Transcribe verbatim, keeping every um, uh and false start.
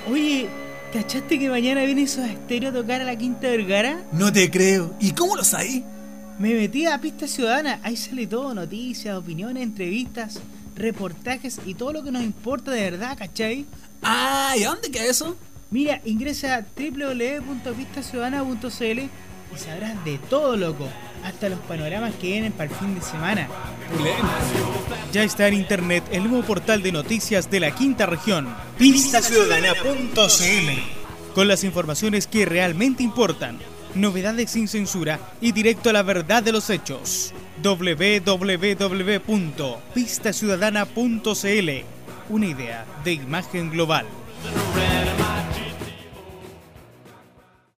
Oye, ¿cachaste que mañana viene Soda Stereo a tocar a la Quinta Vergara? No te creo. ¿Y cómo lo sabes? Me metí a Pista Ciudadana, ahí sale todo, noticias, opiniones, entrevistas, reportajes y todo lo que nos importa de verdad, ¿cachai? Ah, ¿y a dónde queda eso? Mira, ingresa a doble u doble u doble u punto pista ciudadana punto c l y sabrás de todo, loco, hasta los panoramas que vienen para el fin de semana. Ya está en internet el nuevo portal de noticias de la quinta región, pista ciudadana punto c l, con las informaciones que realmente importan, novedades sin censura y directo a la verdad de los hechos. doble u doble u doble u punto pista ciudadana punto c l, una idea de Imagen Global.